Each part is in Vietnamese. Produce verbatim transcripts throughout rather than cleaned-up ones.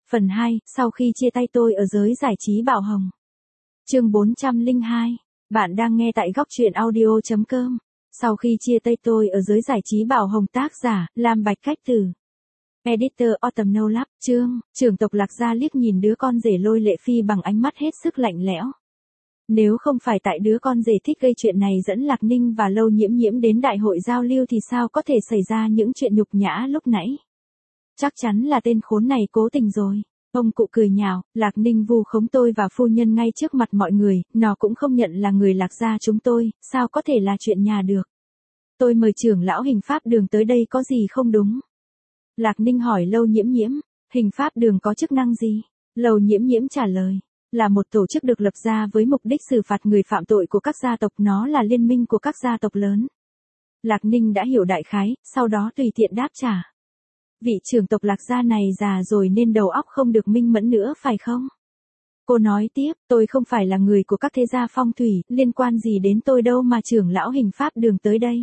Phần hai, sau khi chia tay tôi ở giới giải trí Bảo Hồng. Chương bốn trăm lẻ hai. Bạn đang nghe tại góc truyện audio chấm com. Sau khi chia tay tôi ở giới giải trí Bảo Hồng, tác giả, Lam Bạch Cách Tử. Editor Autumn No Lab. Chương, trưởng tộc Lạc Gia liếc nhìn đứa con rể Lôi Lệ Phi bằng ánh mắt hết sức lạnh lẽo. Nếu không phải tại đứa con rể thích gây chuyện này dẫn Lạc Ninh và Lâu Nhiễm Nhiễm đến đại hội giao lưu thì sao có thể xảy ra những chuyện nhục nhã lúc nãy. Chắc chắn là tên khốn này cố tình rồi. Ông cụ cười nhạo, Lạc Ninh vu khống tôi và phu nhân ngay trước mặt mọi người, nó cũng không nhận là người Lạc gia chúng tôi, sao có thể là chuyện nhà được. Tôi mời trưởng lão Hình Pháp Đường tới đây có gì không đúng? Lạc Ninh hỏi Lâu Nhiễm Nhiễm, Hình Pháp Đường có chức năng gì? Lâu Nhiễm Nhiễm trả lời, là một tổ chức được lập ra với mục đích xử phạt người phạm tội của các gia tộc, nó là liên minh của các gia tộc lớn. Lạc Ninh đã hiểu đại khái, sau đó tùy tiện đáp trả. Vị trưởng tộc Lạc gia này già rồi nên đầu óc không được minh mẫn nữa phải không? Cô nói tiếp, tôi không phải là người của các thế gia phong thủy, liên quan gì đến tôi đâu mà trưởng lão Hình Pháp Đường tới đây.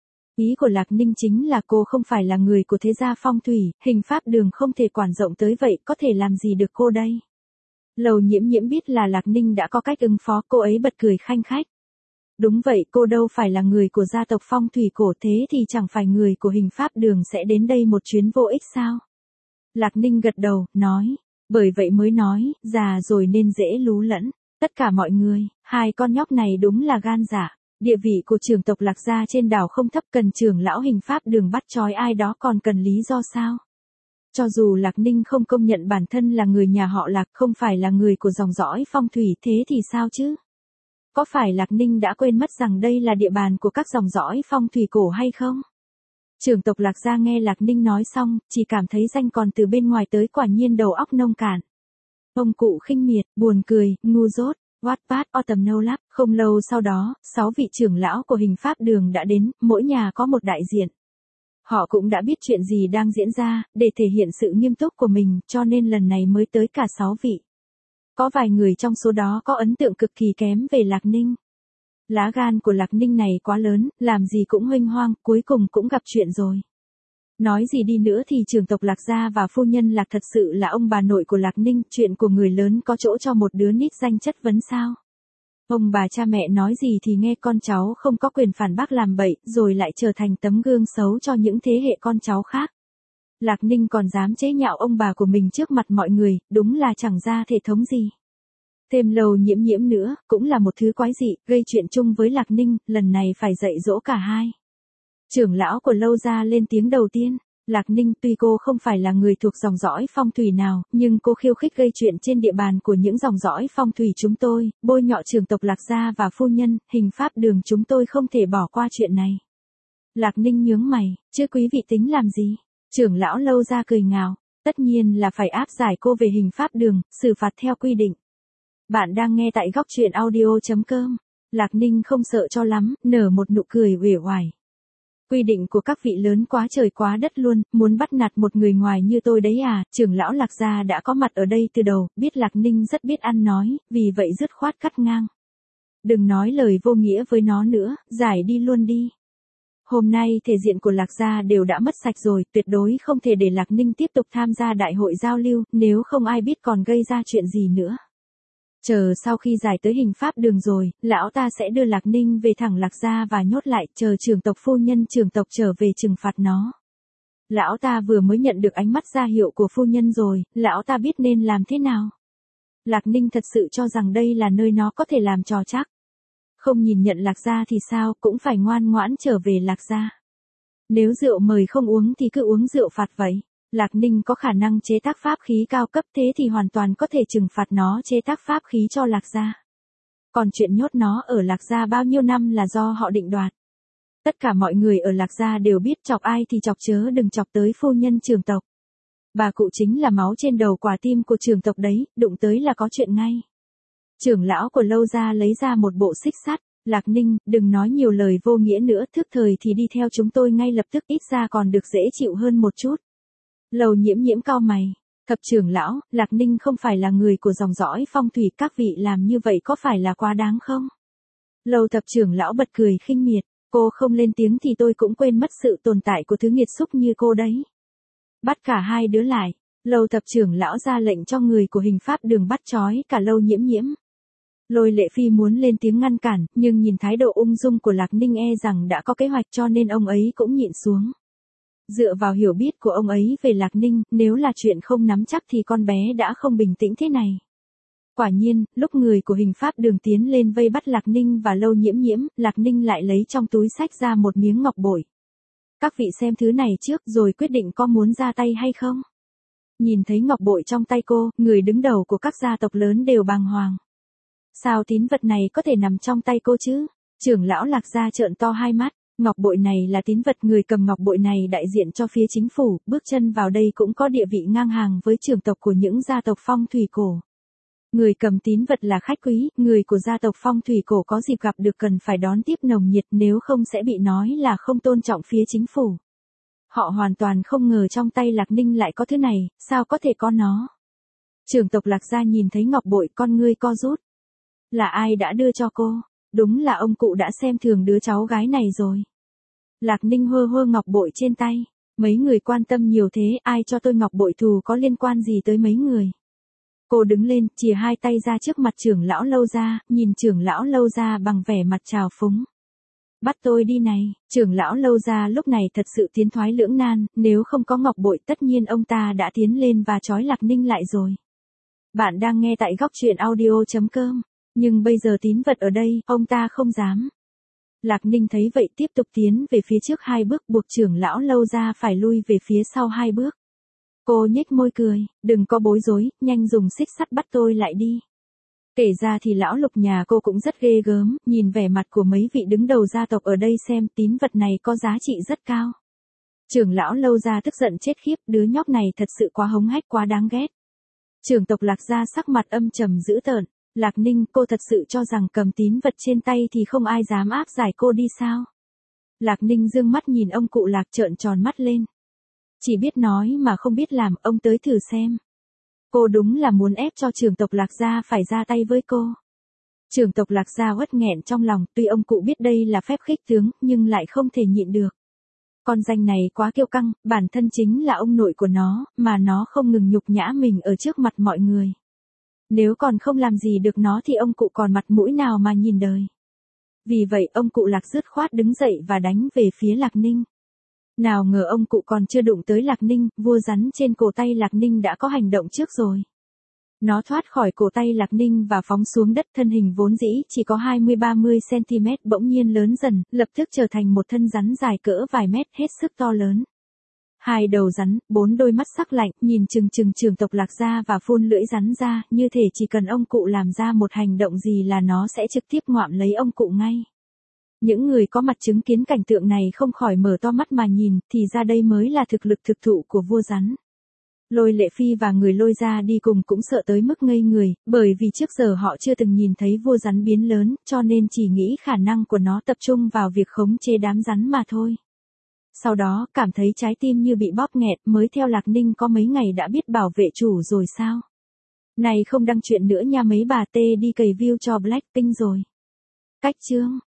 Ý của Lạc Ninh chính là cô không phải là người của thế gia phong thủy, Hình Pháp Đường không thể quản rộng tới vậy, có thể làm gì được cô đây. Lầu Nhiễm Nhiễm biết là Lạc Ninh đã có cách ứng phó, cô ấy bật cười khanh khách. Đúng vậy, cô đâu phải là người của gia tộc phong thủy cổ, thế thì chẳng phải người của Hình Pháp Đường sẽ đến đây một chuyến vô ích sao? Lạc Ninh gật đầu, nói, bởi vậy mới nói, già rồi nên dễ lú lẫn. Tất cả mọi người, hai con nhóc này đúng là gan dạ. Địa vị của trưởng tộc Lạc gia trên đảo không thấp, cần trưởng lão Hình Pháp Đường bắt trói ai đó còn cần lý do sao? Cho dù Lạc Ninh không công nhận bản thân là người nhà họ Lạc, không phải là người của dòng dõi phong thủy, thế thì sao chứ? Có phải Lạc Ninh đã quên mất rằng đây là địa bàn của các dòng dõi phong thủy cổ hay không? Trưởng tộc Lạc gia nghe Lạc Ninh nói xong, chỉ cảm thấy danh còn từ bên ngoài tới, quả nhiên đầu óc nông cạn. Ông cụ khinh miệt, buồn cười, ngu dốt. Wattpad Autumn No Lab. Không lâu sau đó, sáu vị trưởng lão của Hình Pháp Đường đã đến, mỗi nhà có một đại diện. Họ cũng đã biết chuyện gì đang diễn ra, để thể hiện sự nghiêm túc của mình, cho nên lần này mới tới cả sáu vị. Có vài người trong số đó có ấn tượng cực kỳ kém về Lạc Ninh. Lá gan của Lạc Ninh này quá lớn, làm gì cũng huênh hoang, cuối cùng cũng gặp chuyện rồi. Nói gì đi nữa thì trưởng tộc Lạc gia và phu nhân Lạc thật sự là ông bà nội của Lạc Ninh, chuyện của người lớn có chỗ cho một đứa nít danh chất vấn sao? Ông bà cha mẹ nói gì thì nghe, con cháu không có quyền phản bác làm bậy, rồi lại trở thành tấm gương xấu cho những thế hệ con cháu khác. Lạc Ninh còn dám chế nhạo ông bà của mình trước mặt mọi người, đúng là chẳng ra thể thống gì. Thêm Lầu Nhiễm Nhiễm nữa, cũng là một thứ quái dị, gây chuyện chung với Lạc Ninh, lần này phải dạy dỗ cả hai. Trưởng lão của Lâu gia lên tiếng đầu tiên, Lạc Ninh, tuy cô không phải là người thuộc dòng dõi phong thủy nào, nhưng cô khiêu khích gây chuyện trên địa bàn của những dòng dõi phong thủy chúng tôi, bôi nhọ trưởng tộc Lạc gia và phu nhân, Hình Pháp Đường chúng tôi không thể bỏ qua chuyện này. Lạc Ninh nhướng mày, chứ quý vị tính làm gì? Trưởng lão Lâu gia cười ngào, tất nhiên là phải áp giải cô về Hình Pháp Đường, xử phạt theo quy định. Bạn đang nghe tại góc truyện audio chấm com. Lạc Ninh không sợ cho lắm, nở một nụ cười uể oải. Quy định của các vị lớn quá trời quá đất luôn, muốn bắt nạt một người ngoài như tôi đấy à? Trưởng lão Lạc gia đã có mặt ở đây từ đầu, biết Lạc Ninh rất biết ăn nói, vì vậy dứt khoát cắt ngang. Đừng nói lời vô nghĩa với nó nữa, giải đi luôn đi. Hôm nay thể diện của Lạc gia đều đã mất sạch rồi, tuyệt đối không thể để Lạc Ninh tiếp tục tham gia đại hội giao lưu, nếu không ai biết còn gây ra chuyện gì nữa. Chờ sau khi giải tới Hình Pháp Đường rồi, lão ta sẽ đưa Lạc Ninh về thẳng Lạc gia và nhốt lại, chờ trưởng tộc phu nhân trưởng tộc trở về trừng phạt nó. Lão ta vừa mới nhận được ánh mắt ra hiệu của phu nhân rồi, lão ta biết nên làm thế nào. Lạc Ninh thật sự cho rằng đây là nơi nó có thể làm trò chắc. Không nhìn nhận Lạc gia thì sao, cũng phải ngoan ngoãn trở về Lạc gia. Nếu rượu mời không uống thì cứ uống rượu phạt vậy. Lạc Ninh có khả năng chế tác pháp khí cao cấp, thế thì hoàn toàn có thể trừng phạt nó chế tác pháp khí cho Lạc gia. Còn chuyện nhốt nó ở Lạc gia bao nhiêu năm là do họ định đoạt. Tất cả mọi người ở Lạc gia đều biết, chọc ai thì chọc chớ đừng chọc tới phu nhân trưởng tộc. Bà cụ chính là máu trên đầu quả tim của trưởng tộc đấy, đụng tới là có chuyện ngay. Trưởng lão của Lâu gia lấy ra một bộ xích sắt, Lạc Ninh, đừng nói nhiều lời vô nghĩa nữa, thức thời thì đi theo chúng tôi ngay lập tức, ít ra còn được dễ chịu hơn một chút. Lầu Nhiễm Nhiễm cau mày, thập trưởng lão, Lạc Ninh không phải là người của dòng dõi phong thủy, các vị làm như vậy có phải là quá đáng không? Lầu thập trưởng lão bật cười khinh miệt, cô không lên tiếng thì tôi cũng quên mất sự tồn tại của thứ nghiệt xúc như cô đấy. Bắt cả hai đứa lại, Lâu Tập trưởng lão ra lệnh cho người của Hình Pháp Đường bắt trói cả Lâu Nhiễm Nhiễm. Lôi Lệ Phi muốn lên tiếng ngăn cản, nhưng nhìn thái độ ung dung của Lạc Ninh e rằng đã có kế hoạch cho nên ông ấy cũng nhịn xuống. Dựa vào hiểu biết của ông ấy về Lạc Ninh, nếu là chuyện không nắm chắc thì con bé đã không bình tĩnh thế này. Quả nhiên, lúc người của Hình Pháp Đường tiến lên vây bắt Lạc Ninh và Lâu Nhiễm Nhiễm, Lạc Ninh lại lấy trong túi xách ra một miếng ngọc bội. Các vị xem thứ này trước rồi quyết định có muốn ra tay hay không. Nhìn thấy ngọc bội trong tay cô, người đứng đầu của các gia tộc lớn đều bàng hoàng. Sao tín vật này có thể nằm trong tay cô chứ? Trưởng lão Lạc gia trợn to hai mắt. Ngọc bội này là tín vật, người cầm ngọc bội này đại diện cho phía chính phủ, bước chân vào đây cũng có địa vị ngang hàng với trưởng tộc của những gia tộc phong thủy cổ. Người cầm tín vật là khách quý, người của gia tộc phong thủy cổ có dịp gặp được cần phải đón tiếp nồng nhiệt, nếu không sẽ bị nói là không tôn trọng phía chính phủ. Họ hoàn toàn không ngờ trong tay Lạc Ninh lại có thứ này, sao có thể có nó. Trưởng tộc Lạc gia nhìn thấy ngọc bội, con ngươi co rút. Là ai đã đưa cho cô? Đúng là ông cụ đã xem thường đứa cháu gái này rồi. Lạc Ninh hơ hơ ngọc bội trên tay. Mấy người quan tâm nhiều thế, ai cho tôi ngọc bội, thù có liên quan gì tới mấy người. Cô đứng lên, chìa hai tay ra trước mặt trưởng lão Lâu gia, nhìn trưởng lão Lâu gia bằng vẻ mặt trào phúng. Bắt tôi đi này, trưởng lão Lâu gia lúc này thật sự tiến thoái lưỡng nan, nếu không có ngọc bội tất nhiên ông ta đã tiến lên và trói Lạc Ninh lại rồi. Bạn đang nghe tại góc truyện audio chấm com, nhưng bây giờ tín vật ở đây, ông ta không dám. Lạc Ninh thấy vậy tiếp tục tiến về phía trước hai bước, buộc trưởng lão Lâu gia phải lui về phía sau hai bước. Cô nhếch môi cười, đừng có bối rối, nhanh dùng xích sắt bắt tôi lại đi. Kể ra thì lão Lục nhà cô cũng rất ghê gớm, nhìn vẻ mặt của mấy vị đứng đầu gia tộc ở đây xem tín vật này có giá trị rất cao. Trưởng lão Lâu gia tức giận chết khiếp, đứa nhóc này thật sự quá hống hách, quá đáng ghét. Trưởng tộc Lạc gia sắc mặt âm trầm dữ tợn. Lạc Ninh, cô thật sự cho rằng cầm tín vật trên tay thì không ai dám áp giải cô đi sao? Lạc Ninh dương mắt nhìn ông cụ Lạc, trợn tròn mắt lên. Chỉ biết nói mà không biết làm, ông tới thử xem. Cô đúng là muốn ép cho trưởng tộc Lạc gia phải ra tay với cô. Trưởng tộc Lạc gia uất nghẹn trong lòng, tuy ông cụ biết đây là phép khích tướng, nhưng lại không thể nhịn được. Con danh này quá kiêu căng, bản thân chính là ông nội của nó, mà nó không ngừng nhục nhã mình ở trước mặt mọi người. Nếu còn không làm gì được nó thì ông cụ còn mặt mũi nào mà nhìn đời. Vì vậy ông cụ Lạc dứt khoát đứng dậy và đánh về phía Lạc Ninh. Nào ngờ ông cụ còn chưa đụng tới Lạc Ninh, vua rắn trên cổ tay Lạc Ninh đã có hành động trước rồi. Nó thoát khỏi cổ tay Lạc Ninh và phóng xuống đất, thân hình vốn dĩ chỉ có hai mươi ba mươi xăng-ti-mét bỗng nhiên lớn dần, lập tức trở thành một thân rắn dài cỡ vài mét hết sức to lớn. Hai đầu rắn, bốn đôi mắt sắc lạnh, nhìn chừng chừng trưởng tộc Lạc gia và phun lưỡi rắn ra, như thể chỉ cần ông cụ làm ra một hành động gì là nó sẽ trực tiếp ngoạm lấy ông cụ ngay. Những người có mặt chứng kiến cảnh tượng này không khỏi mở to mắt mà nhìn, thì ra đây mới là thực lực thực thụ của vua rắn. Lôi Lệ Phi và người Lôi gia đi cùng cũng sợ tới mức ngây người, bởi vì trước giờ họ chưa từng nhìn thấy vua rắn biến lớn, cho nên chỉ nghĩ khả năng của nó tập trung vào việc khống chế đám rắn mà thôi. Sau đó, cảm thấy trái tim như bị bóp nghẹt, mới theo Lạc Ninh có mấy ngày đã biết bảo vệ chủ rồi sao? Này không đăng chuyện nữa nha mấy bà, tê đi cày view cho Blackpink rồi. Cách chương